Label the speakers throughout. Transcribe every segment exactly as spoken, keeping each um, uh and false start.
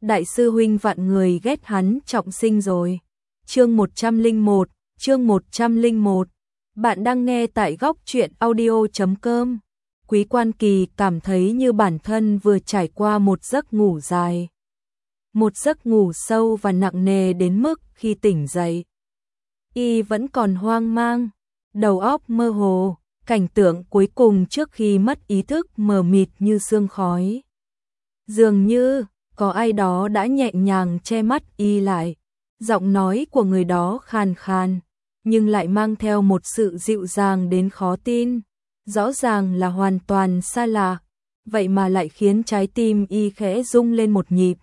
Speaker 1: đại sư huynh vạn người ghét hắn trọng sinh rồi. Chương một trăm lẻ một, chương một trăm lẻ một. Bạn đang nghe tại góc truyện audio chấm com. Quý Quan Kỳ cảm thấy như bản thân vừa trải qua một giấc ngủ dài. Một giấc ngủ sâu và nặng nề đến mức khi tỉnh dậy, y vẫn còn hoang mang, đầu óc mơ hồ, cảnh tượng cuối cùng trước khi mất ý thức mờ mịt như sương khói. Dường như có ai đó đã nhẹ nhàng che mắt y lại, giọng nói của người đó khàn khàn, nhưng lại mang theo một sự dịu dàng đến khó tin, rõ ràng là hoàn toàn xa lạ, vậy mà lại khiến trái tim y khẽ rung lên một nhịp.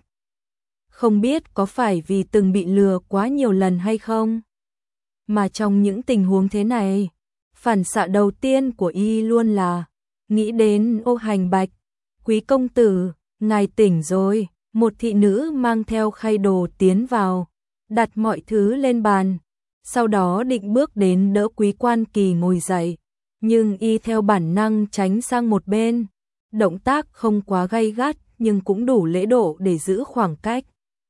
Speaker 1: Không biết có phải vì từng bị lừa quá nhiều lần hay không, mà trong những tình huống thế này, phản xạ đầu tiên của y luôn là nghĩ đến Ô Hành Bạch. Quý công tử, ngài tỉnh rồi. Một thị nữ mang theo khay đồ tiến vào, đặt mọi thứ lên bàn, sau đó định bước đến đỡ Quý Quan Kỳ ngồi dậy, nhưng y theo bản năng tránh sang một bên, động tác không quá gay gắt nhưng cũng đủ lễ độ để giữ khoảng cách.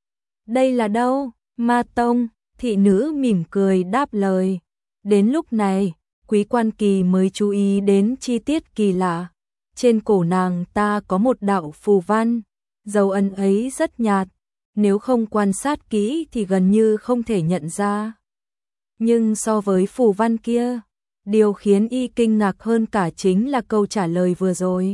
Speaker 1: Đây là đâu? Ma Tông, thị nữ mỉm cười đáp lời. Đến lúc này, Quý Quan Kỳ mới chú ý đến chi tiết kỳ lạ. Trên cổ nàng ta có một đạo phù văn, dấu ấn ấy rất nhạt, nếu không quan sát kỹ thì gần như không thể nhận ra. Nhưng so với phù văn kia, điều khiến y kinh ngạc hơn cả chính là câu trả lời vừa rồi.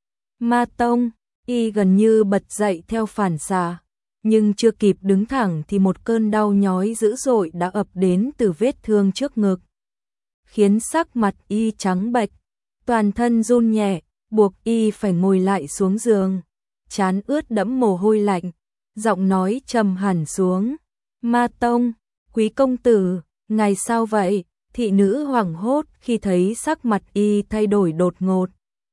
Speaker 1: Ma Tông, y gần như bật dậy theo phản xạ, nhưng chưa kịp đứng thẳng thì một cơn đau nhói dữ dội đã ập đến từ vết thương trước ngực, khiến sắc mặt y trắng bệch, toàn thân run nhẹ, buộc y phải ngồi lại xuống giường, trán ướt đẫm mồ hôi lạnh, giọng nói trầm hẳn xuống. Ma Tông, Quý công tử, ngài sao vậy? Thị nữ hoảng hốt khi thấy sắc mặt y thay đổi đột ngột,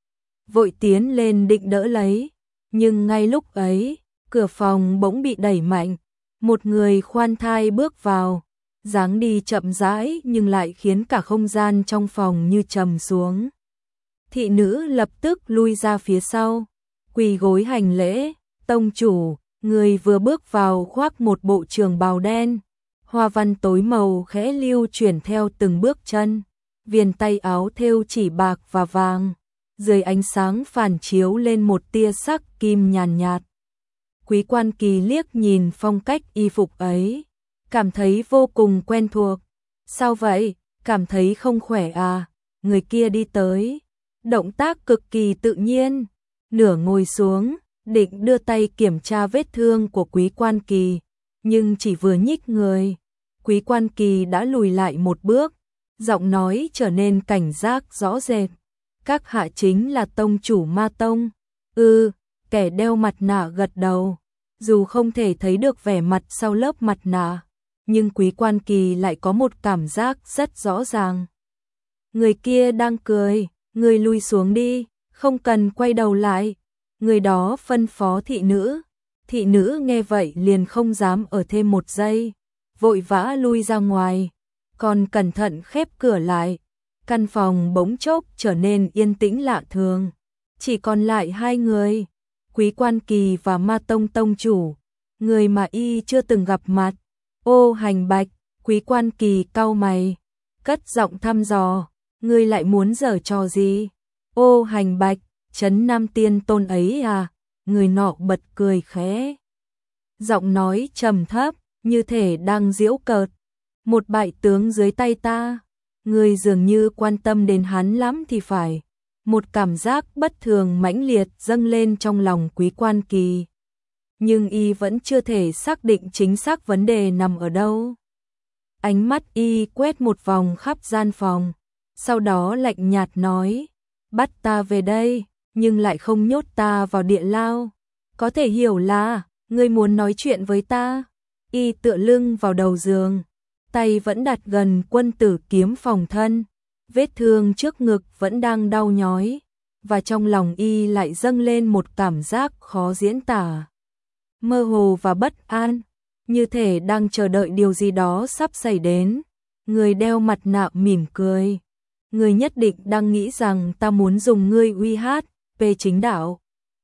Speaker 1: vội tiến lên định đỡ lấy, nhưng ngay lúc ấy, cửa phòng bỗng bị đẩy mạnh, một người khoan thai bước vào, dáng đi chậm rãi nhưng lại khiến cả không gian trong phòng như trầm xuống. Thị nữ lập tức lui ra phía sau, quỳ gối hành lễ. Tông chủ, người vừa bước vào khoác một bộ trường bào đen, hoa văn tối màu khẽ lưu chuyển theo từng bước chân, viền tay áo thêu chỉ bạc và vàng, dưới ánh sáng phản chiếu lên một tia sắc kim nhàn nhạt. Quý Quan Kỳ liếc nhìn phong cách y phục ấy, cảm thấy vô cùng quen thuộc. Sao vậy? Cảm thấy không khỏe à? Người kia đi tới, động tác cực kỳ tự nhiên, nửa ngồi xuống, định đưa tay kiểm tra vết thương của Quý Quan Kỳ, nhưng chỉ vừa nhích người, Quý Quan Kỳ đã lùi lại một bước, giọng nói trở nên cảnh giác rõ rệt. Các hạ chính là tông chủ Ma Tông? Ừ, kẻ đeo mặt nạ gật đầu, dù không thể thấy được vẻ mặt sau lớp mặt nạ, nhưng Quý Quan Kỳ lại có một cảm giác rất rõ ràng. Người kia đang cười, người lui xuống đi, không cần quay đầu lại. Người đó phân phó thị nữ. Thị nữ nghe vậy liền không dám ở thêm một giây, vội vã lui ra ngoài, còn cẩn thận khép cửa lại. Căn phòng bỗng chốc trở nên yên tĩnh lạ thường, chỉ còn lại hai người, Quý Quan Kỳ và Ma Tông tông chủ, người mà y chưa từng gặp mặt. Ô Hành Bạch, Quý Quan Kỳ cau mày, cất giọng thăm dò, ngươi lại muốn giở trò gì? Ô Hành Bạch, Trấn Nam Tiên Tôn ấy à? Người nọ bật cười khẽ, giọng nói trầm thấp, như thể đang giễu cợt. Một bại tướng dưới tay ta, người dường như quan tâm đến hắn lắm thì phải. Một cảm giác bất thường mãnh liệt dâng lên trong lòng Quý Quan Kỳ, nhưng y vẫn chưa thể xác định chính xác vấn đề nằm ở đâu. Ánh mắt y quét một vòng khắp gian phòng, sau đó lạnh nhạt nói, bắt ta về đây, nhưng lại không nhốt ta vào địa lao. Có thể hiểu là, ngươi muốn nói chuyện với ta. Y tựa lưng vào đầu giường, tay vẫn đặt gần quân tử kiếm phòng thân, vết thương trước ngực vẫn đang đau nhói, và trong lòng y lại dâng lên một cảm giác khó diễn tả, mơ hồ và bất an, như thể đang chờ đợi điều gì đó sắp xảy đến. Người đeo mặt nạ mỉm cười, người nhất định đang nghĩ rằng ta muốn dùng ngươi uy hát về chính đạo.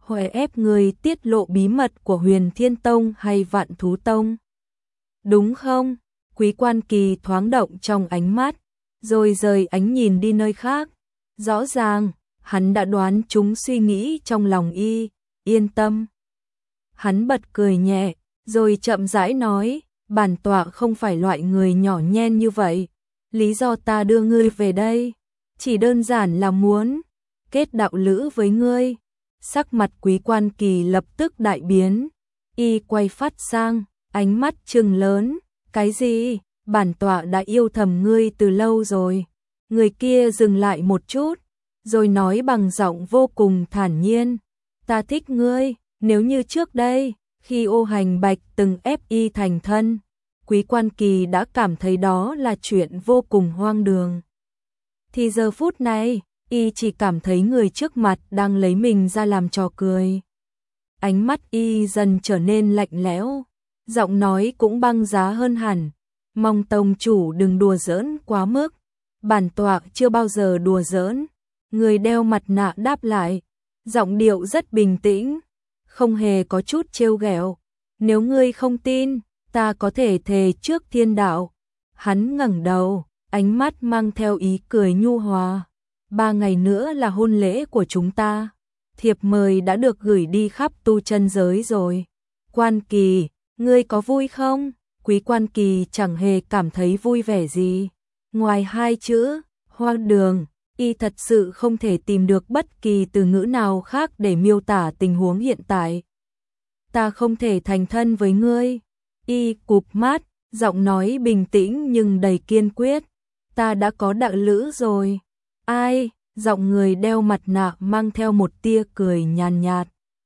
Speaker 1: Hội ép người tiết lộ bí mật của Huyền Thiên Tông hay Vạn Thú Tông? Đúng không? Quý Quan Kỳ thoáng động trong ánh mắt, rồi rời ánh nhìn đi nơi khác. Rõ ràng, hắn đã đoán chúng suy nghĩ trong lòng y, yên tâm. Hắn bật cười nhẹ, rồi chậm rãi nói, bản tọa không phải loại người nhỏ nhen như vậy. Lý do ta đưa ngươi về đây, chỉ đơn giản là muốn kết đạo lữ với ngươi. Sắc mặt Quý Quan Kỳ lập tức đại biến, y quay phát sang, ánh mắt trừng lớn, cái gì? Bản tọa đã yêu thầm ngươi từ lâu rồi. Người kia dừng lại một chút, rồi nói bằng giọng vô cùng thản nhiên, ta thích ngươi. Nếu như trước đây, khi Ô Hành Bạch từng ép y thành thân, Quý Quan Kỳ đã cảm thấy đó là chuyện vô cùng hoang đường, thì giờ phút này, y chỉ cảm thấy người trước mặt đang lấy mình ra làm trò cười. Ánh mắt y dần trở nên lạnh lẽo, giọng nói cũng băng giá hơn hẳn, mong tông chủ đừng đùa giỡn quá mức. Bản tọa chưa bao giờ đùa giỡn. Người đeo mặt nạ đáp lại, giọng điệu rất bình tĩnh, không hề có chút trêu ghẹo. Nếu ngươi không tin, ta có thể thề trước thiên đạo. Hắn ngẩng đầu, ánh mắt mang theo ý cười nhu hòa. Ba ngày nữa là hôn lễ của chúng ta. Thiệp mời đã được gửi đi khắp tu chân giới rồi. Quan Kỳ, ngươi có vui không? Quý Quan Kỳ chẳng hề cảm thấy vui vẻ gì. Ngoài hai chữ, hoang đường, y thật sự không thể tìm được bất kỳ từ ngữ nào khác để miêu tả tình huống hiện tại. Ta không thể thành thân với ngươi. Y cụp mắt, giọng nói bình tĩnh nhưng đầy kiên quyết. Ta đã có đạo lữ rồi. Ai? Giọng người đeo mặt nạ mang theo một tia cười nhàn nhạt.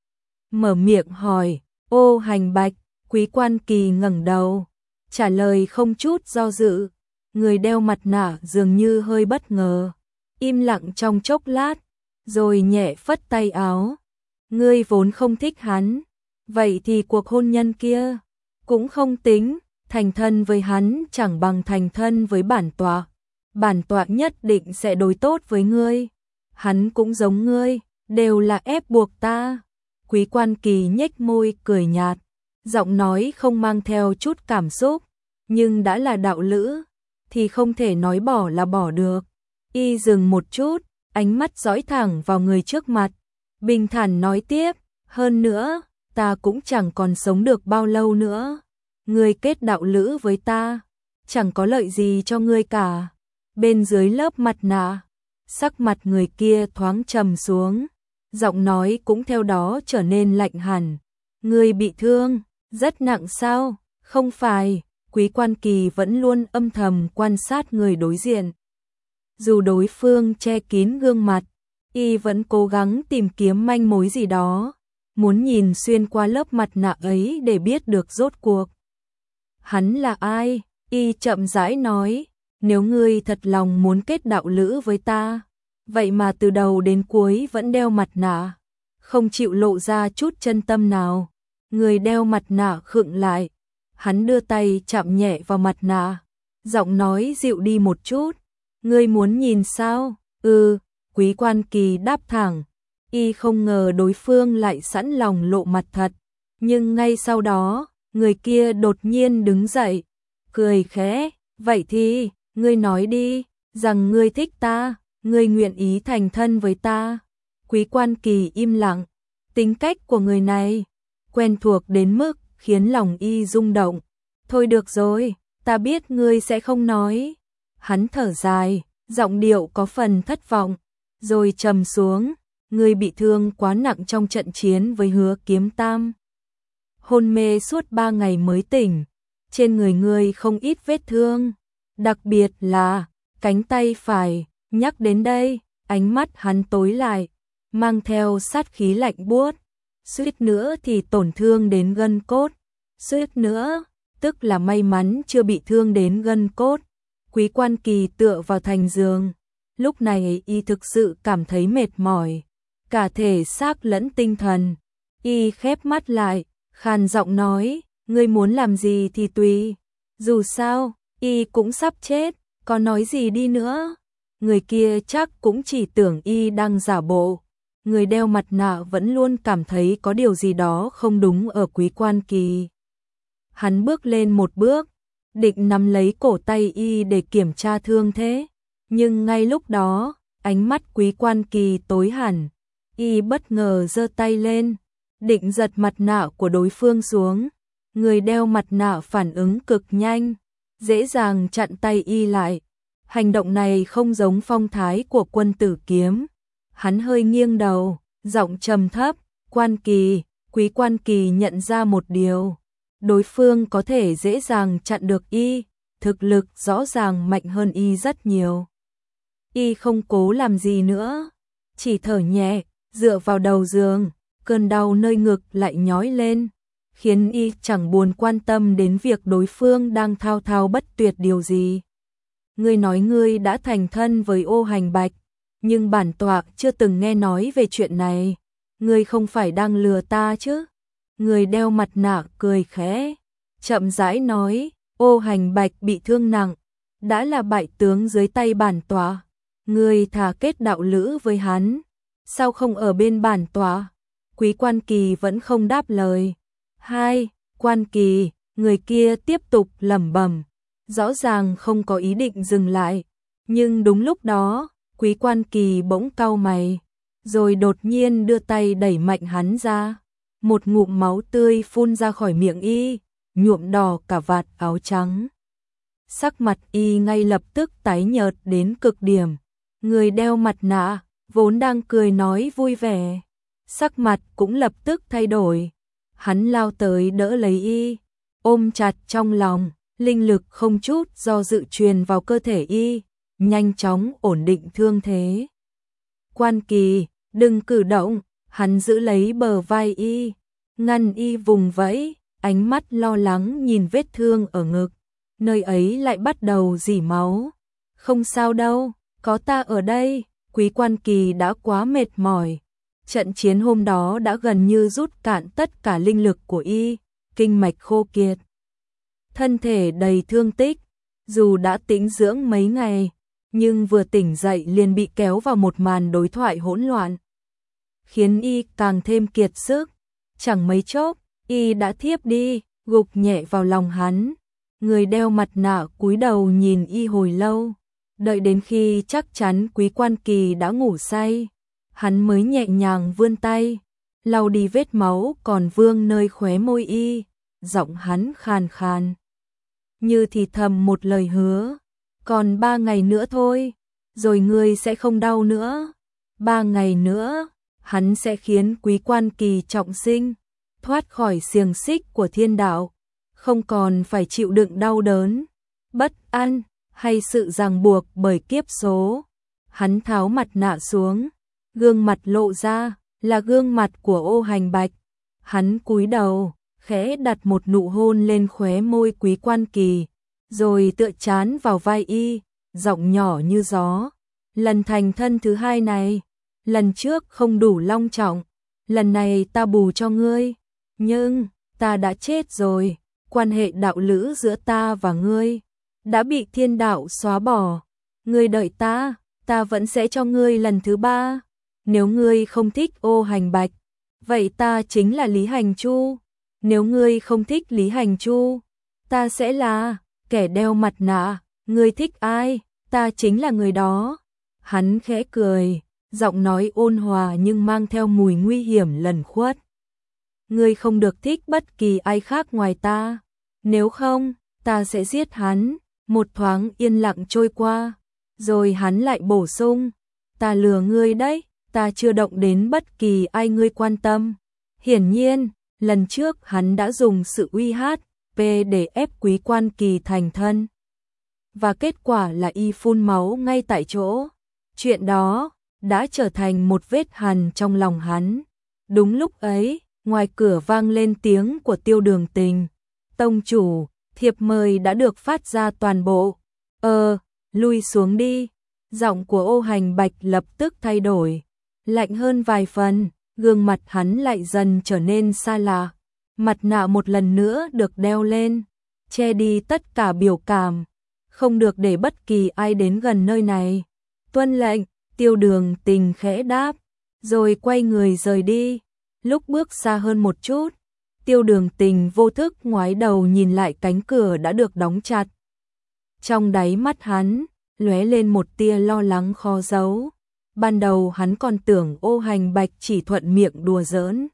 Speaker 1: Mở miệng hỏi, Ô Hành Bạch. Quý Quan Kỳ ngẩng đầu, trả lời không chút do dự. Người đeo mặt nạ dường như hơi bất ngờ, im lặng trong chốc lát, rồi nhẹ phất tay áo. Ngươi vốn không thích hắn, vậy thì cuộc hôn nhân kia cũng không tính. Thành thân với hắn chẳng bằng thành thân với bản tọa. Bản tọa nhất định sẽ đối tốt với ngươi. Hắn cũng giống ngươi, đều là ép buộc ta. Quý Quan Kỳ nhếch môi cười nhạt, giọng nói không mang theo chút cảm xúc, nhưng đã là đạo lữ thì không thể nói bỏ là bỏ được. Y dừng một chút, ánh mắt dõi thẳng vào người trước mặt, bình thản nói tiếp, hơn nữa, ta cũng chẳng còn sống được bao lâu nữa. Ngươi kết đạo lữ với ta, chẳng có lợi gì cho ngươi cả. Bên dưới lớp mặt nạ, sắc mặt người kia thoáng trầm xuống, giọng nói cũng theo đó trở nên lạnh hẳn. Ngươi bị thương, rất nặng sao? Không phải. Quý Quan Kỳ vẫn luôn âm thầm quan sát người đối diện. Dù đối phương che kín gương mặt, y vẫn cố gắng tìm kiếm manh mối gì đó, muốn nhìn xuyên qua lớp mặt nạ ấy để biết được rốt cuộc hắn là ai. Y chậm rãi nói, nếu ngươi thật lòng muốn kết đạo lữ với ta, vậy mà từ đầu đến cuối vẫn đeo mặt nạ, không chịu lộ ra chút chân tâm nào. Người đeo mặt nạ khựng lại, hắn đưa tay chạm nhẹ vào mặt nạ, giọng nói dịu đi một chút. Ngươi muốn nhìn sao? Ừ. Quý Quan Kỳ đáp thẳng, y không ngờ đối phương lại sẵn lòng lộ mặt thật. Nhưng ngay sau đó, người kia đột nhiên đứng dậy, cười khẽ, vậy thì, ngươi nói đi, rằng ngươi thích ta, ngươi nguyện ý thành thân với ta. Quý Quan Kỳ im lặng, tính cách của người này quen thuộc đến mức khiến lòng y rung động. Thôi được rồi, ta biết ngươi sẽ không nói. Hắn thở dài, giọng điệu có phần thất vọng, rồi trầm xuống. Ngươi bị thương quá nặng trong trận chiến với Hứa Kiếm Tam, hôn mê suốt ba ngày mới tỉnh. Trên người ngươi không ít vết thương, đặc biệt là cánh tay phải. Nhắc đến đây, ánh mắt hắn tối lại, mang theo sát khí lạnh buốt. Suýt nữa thì tổn thương đến gân cốt. Suýt nữa, tức là may mắn chưa bị thương đến gân cốt. Quý Quan Kỳ tựa vào thành giường. Lúc này y thực sự cảm thấy mệt mỏi, cả thể xác lẫn tinh thần. Y khép mắt lại, khàn giọng nói, ngươi muốn làm gì thì tùy. Dù sao, y cũng sắp chết, có nói gì đi nữa. Người kia chắc cũng chỉ tưởng y đang giả bộ. người đeo mặt nạ vẫn luôn cảm thấy có điều gì đó không đúng ở Quý Quan Kỳ. Hắn bước lên một bước, định nắm lấy cổ tay y để kiểm tra thương thế, nhưng ngay lúc đó, ánh mắt Quý Quan Kỳ tối hẳn, y bất ngờ giơ tay lên, định giật mặt nạ của đối phương xuống. Người đeo mặt nạ phản ứng cực nhanh, dễ dàng chặn tay y lại. Hành động này không giống phong thái của Quân Tử Kiếm. Hắn hơi nghiêng đầu, giọng trầm thấp, "Quan Kỳ." Quý Quan Kỳ nhận ra một điều, đối phương có thể dễ dàng chặn được y, thực lực rõ ràng mạnh hơn y rất nhiều. Y không cố làm gì nữa, chỉ thở nhẹ, dựa vào đầu giường, cơn đau nơi ngực lại nhói lên, khiến y chẳng buồn quan tâm đến việc đối phương đang thao thao bất tuyệt điều gì. "Ngươi nói ngươi đã thành thân với Ô Hành Bạch, nhưng bản tọa chưa từng nghe nói về chuyện này. Ngươi không phải đang lừa ta chứ?" Người đeo mặt nạ cười khẽ, chậm rãi nói, "Ô Hành Bạch bị thương nặng, đã là bại tướng dưới tay bản tọa. Ngươi thà kết đạo lữ với hắn, sao không ở bên bản tọa?" Quý Quan Kỳ vẫn không đáp lời. "Hai, Quan Kỳ." Người kia tiếp tục lẩm bẩm, rõ ràng không có ý định dừng lại. Nhưng đúng lúc đó, Quý Quan Kỳ bỗng cau mày, rồi đột nhiên đưa tay đẩy mạnh hắn ra. Một ngụm máu tươi phun ra khỏi miệng y, nhuộm đỏ cả vạt áo trắng. Sắc mặt y ngay lập tức tái nhợt đến cực điểm. Người đeo mặt nạ, vốn đang cười nói vui vẻ, sắc mặt cũng lập tức thay đổi. Hắn lao tới đỡ lấy y, ôm chặt trong lòng, linh lực không chút do dự truyền vào cơ thể y, nhanh chóng ổn định thương thế. "Quan Kỳ, đừng cử động." Hắn giữ lấy bờ vai y, ngăn y vùng vẫy, ánh mắt lo lắng nhìn vết thương ở ngực, nơi ấy lại bắt đầu rỉ máu. "Không sao đâu, có ta ở đây." Quý Quan Kỳ đã quá mệt mỏi. Trận chiến hôm đó đã gần như rút cạn tất cả linh lực của y, kinh mạch khô kiệt, thân thể đầy thương tích. Dù đã tĩnh dưỡng mấy ngày, nhưng vừa tỉnh dậy liền bị kéo vào một màn đối thoại hỗn loạn, khiến y càng thêm kiệt sức. Chẳng mấy chốc, y đã thiếp đi, gục nhẹ vào lòng hắn. Người đeo mặt nạ cúi đầu nhìn y hồi lâu, đợi đến khi chắc chắn Quý Quan Kỳ đã ngủ say, hắn mới nhẹ nhàng vươn tay, lau đi vết máu còn vương nơi khóe môi y, giọng hắn khàn khàn, như thì thầm một lời hứa, "Còn ba ngày nữa thôi, rồi ngươi sẽ không đau nữa. Ba ngày nữa, hắn sẽ khiến Quý Quan Kỳ trọng sinh, thoát khỏi xiềng xích của thiên đạo, không còn phải chịu đựng đau đớn, bất an hay sự ràng buộc bởi kiếp số." Hắn tháo mặt nạ xuống, gương mặt lộ ra là gương mặt của Ô Hành Bạch. Hắn cúi đầu, khẽ đặt một nụ hôn lên khóe môi Quý Quan Kỳ, rồi tựa trán vào vai y, giọng nhỏ như gió, "Lần thành thân thứ hai này, lần trước không đủ long trọng, lần này ta bù cho ngươi. Nhưng, ta đã chết rồi, quan hệ đạo lữ giữa ta và ngươi đã bị thiên đạo xóa bỏ. Ngươi đợi ta, ta vẫn sẽ cho ngươi lần thứ ba. Nếu ngươi không thích Ô Hành Bạch, vậy ta chính là Lý Hành Chu. Nếu ngươi không thích Lý Hành Chu, ta sẽ là kẻ đeo mặt nạ. Ngươi thích ai, ta chính là người đó." Hắn khẽ cười, giọng nói ôn hòa nhưng mang theo mùi nguy hiểm lẩn khuất. "Ngươi không được thích bất kỳ ai khác ngoài ta, nếu không, ta sẽ giết hắn." Một thoáng yên lặng trôi qua, rồi hắn lại bổ sung, "Ta lừa ngươi đấy, ta chưa động đến bất kỳ ai ngươi quan tâm." Hiển nhiên, lần trước hắn đã dùng sự uy hát pê để ép Quý Quan Kỳ thành thân, và kết quả là y phun máu ngay tại chỗ. Chuyện đó đã trở thành một vết hằn trong lòng hắn. Đúng lúc ấy, ngoài cửa vang lên tiếng của Tiêu Đường Tình, "Tông chủ, thiệp mời đã được phát ra toàn bộ." "Ờ, lui xuống đi." Giọng của Ô Hành Bạch lập tức thay đổi, lạnh hơn vài phần, gương mặt hắn lại dần trở nên xa lạ. Mặt nạ một lần nữa được đeo lên, che đi tất cả biểu cảm, "Không được để bất kỳ ai đến gần nơi này." "Tuân lệnh." Tiêu Đường Tình khẽ đáp, rồi quay người rời đi. Lúc bước xa hơn một chút, Tiêu Đường Tình vô thức ngoái đầu nhìn lại cánh cửa đã được đóng chặt. Trong đáy mắt hắn lóe lên một tia lo lắng khó giấu. Ban đầu hắn còn tưởng Ô Hành Bạch chỉ thuận miệng đùa giỡn.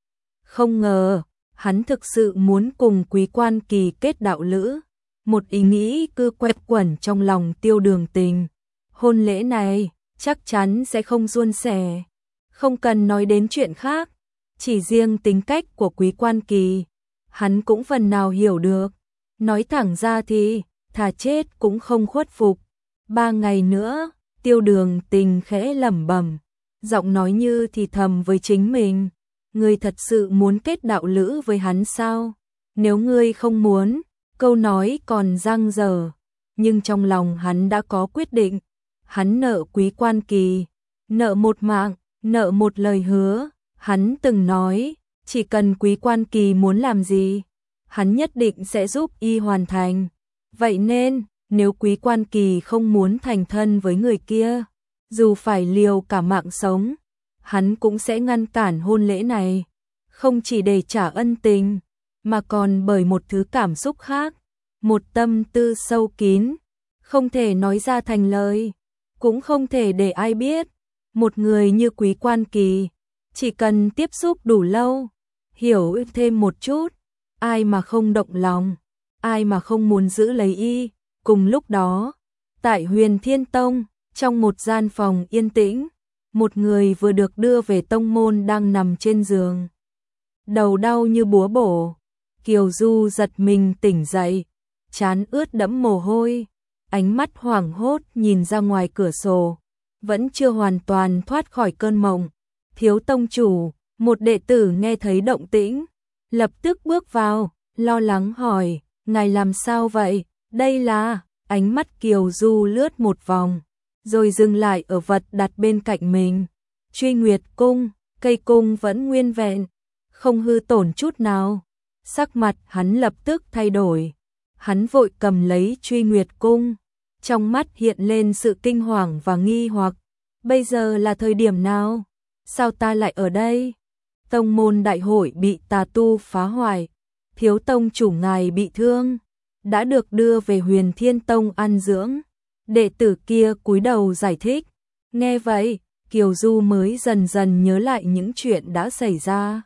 Speaker 1: Không ngờ, hắn thực sự muốn cùng Quý Quan Kỳ kết đạo lữ. Một ý nghĩ cứ quẹt quẩn trong lòng Tiêu Đường Tình. Hôn lễ này chắc chắn sẽ không suôn sẻ. Không cần nói đến chuyện khác, chỉ riêng tính cách của Quý Quan Kỳ, hắn cũng phần nào hiểu được. Nói thẳng ra thì, thà chết cũng không khuất phục. Ba ngày nữa, Tiêu Đường Tình khẽ lẩm bẩm, giọng nói như thì thầm với chính mình. Ngươi thật sự muốn kết đạo lữ với hắn sao? Nếu ngươi không muốn, câu nói còn dang dở, nhưng trong lòng hắn đã có quyết định. Hắn nợ Quý Quan Kỳ, nợ một mạng, nợ một lời hứa. Hắn từng nói, chỉ cần Quý Quan Kỳ muốn làm gì, hắn nhất định sẽ giúp y hoàn thành. Vậy nên, nếu Quý Quan Kỳ không muốn thành thân với người kia, dù phải liều cả mạng sống, hắn cũng sẽ ngăn cản hôn lễ này. Không chỉ để trả ân tình, mà còn bởi một thứ cảm xúc khác, một tâm tư sâu kín, không thể nói ra thành lời, cũng không thể để ai biết. Một người như Quý Quan Kỳ, chỉ cần tiếp xúc đủ lâu, hiểu thêm một chút, ai mà không động lòng, ai mà không muốn giữ lấy y. Cùng lúc đó, tại Huyền Thiên Tông, trong một gian phòng yên tĩnh, một người vừa được đưa về tông môn đang nằm trên giường. Đầu đau như búa bổ, Kiều Du giật mình tỉnh dậy, trán ướt đẫm mồ hôi, ánh mắt hoảng hốt nhìn ra ngoài cửa sổ, vẫn chưa hoàn toàn thoát khỏi cơn mộng. Thiếu tông chủ, một đệ tử nghe thấy động tĩnh, lập tức bước vào, lo lắng hỏi, ngài làm sao vậy? Đây là, ánh mắt Kiều Du lướt một vòng, rồi dừng lại ở vật đặt bên cạnh mình. Truy Nguyệt cung, cây cung vẫn nguyên vẹn, không hư tổn chút nào. Sắc mặt hắn lập tức thay đổi, hắn vội cầm lấy Truy Nguyệt cung, trong mắt hiện lên sự kinh hoàng và nghi hoặc. Bây giờ là thời điểm nào? Sao ta lại ở đây? Tông môn đại hội bị tà tu phá hoại, thiếu tông chủ ngài bị thương, đã được đưa về Huyền Thiên Tông an dưỡng. Đệ tử kia cúi đầu giải thích. Nghe vậy, Kiều Du mới dần dần nhớ lại những chuyện đã xảy ra.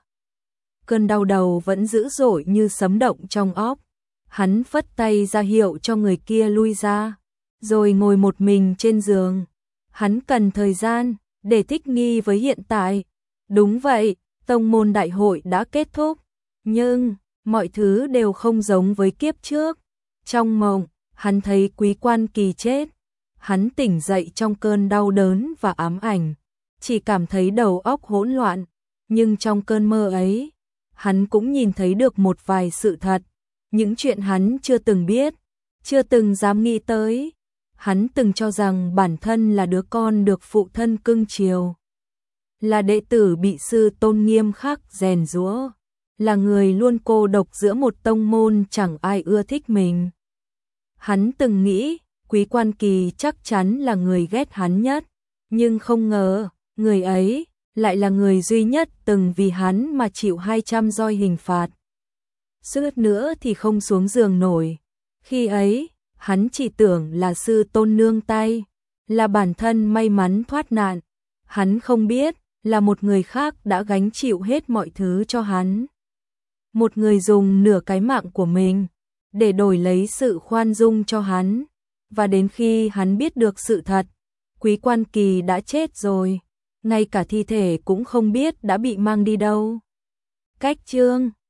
Speaker 1: Cơn đau đầu vẫn dữ dội như sấm động trong óc. Hắn phất tay ra hiệu cho người kia lui ra, rồi ngồi một mình trên giường. Hắn cần thời gian để thích nghi với hiện tại. Đúng vậy, tông môn đại hội đã kết thúc, nhưng mọi thứ đều không giống với kiếp trước. Trong mộng, hắn thấy Quý Quan Kỳ chết. Hắn tỉnh dậy trong cơn đau đớn và ám ảnh, chỉ cảm thấy đầu óc hỗn loạn. Nhưng trong cơn mơ ấy, hắn cũng nhìn thấy được một vài sự thật, những chuyện hắn chưa từng biết, chưa từng dám nghĩ tới. Hắn từng cho rằng bản thân là đứa con được phụ thân cưng chiều, là đệ tử bị sư tôn nghiêm khắc rèn giũa, là người luôn cô độc giữa một tông môn chẳng ai ưa thích mình. Hắn từng nghĩ Quý Quan Kỳ chắc chắn là người ghét hắn nhất, nhưng không ngờ, người ấy lại là người duy nhất từng vì hắn mà chịu hai trăm roi hình phạt. Suýt nữa thì không xuống giường nổi. Khi ấy, hắn chỉ tưởng là sư tôn nương tay, là bản thân may mắn thoát nạn. Hắn không biết là một người khác đã gánh chịu hết mọi thứ cho hắn. Một người dùng nửa cái mạng của mình để đổi lấy sự khoan dung cho hắn. Và đến khi hắn biết được sự thật, Quý Quan Kỳ đã chết rồi, ngay cả thi thể cũng không biết đã bị mang đi đâu. Cách chương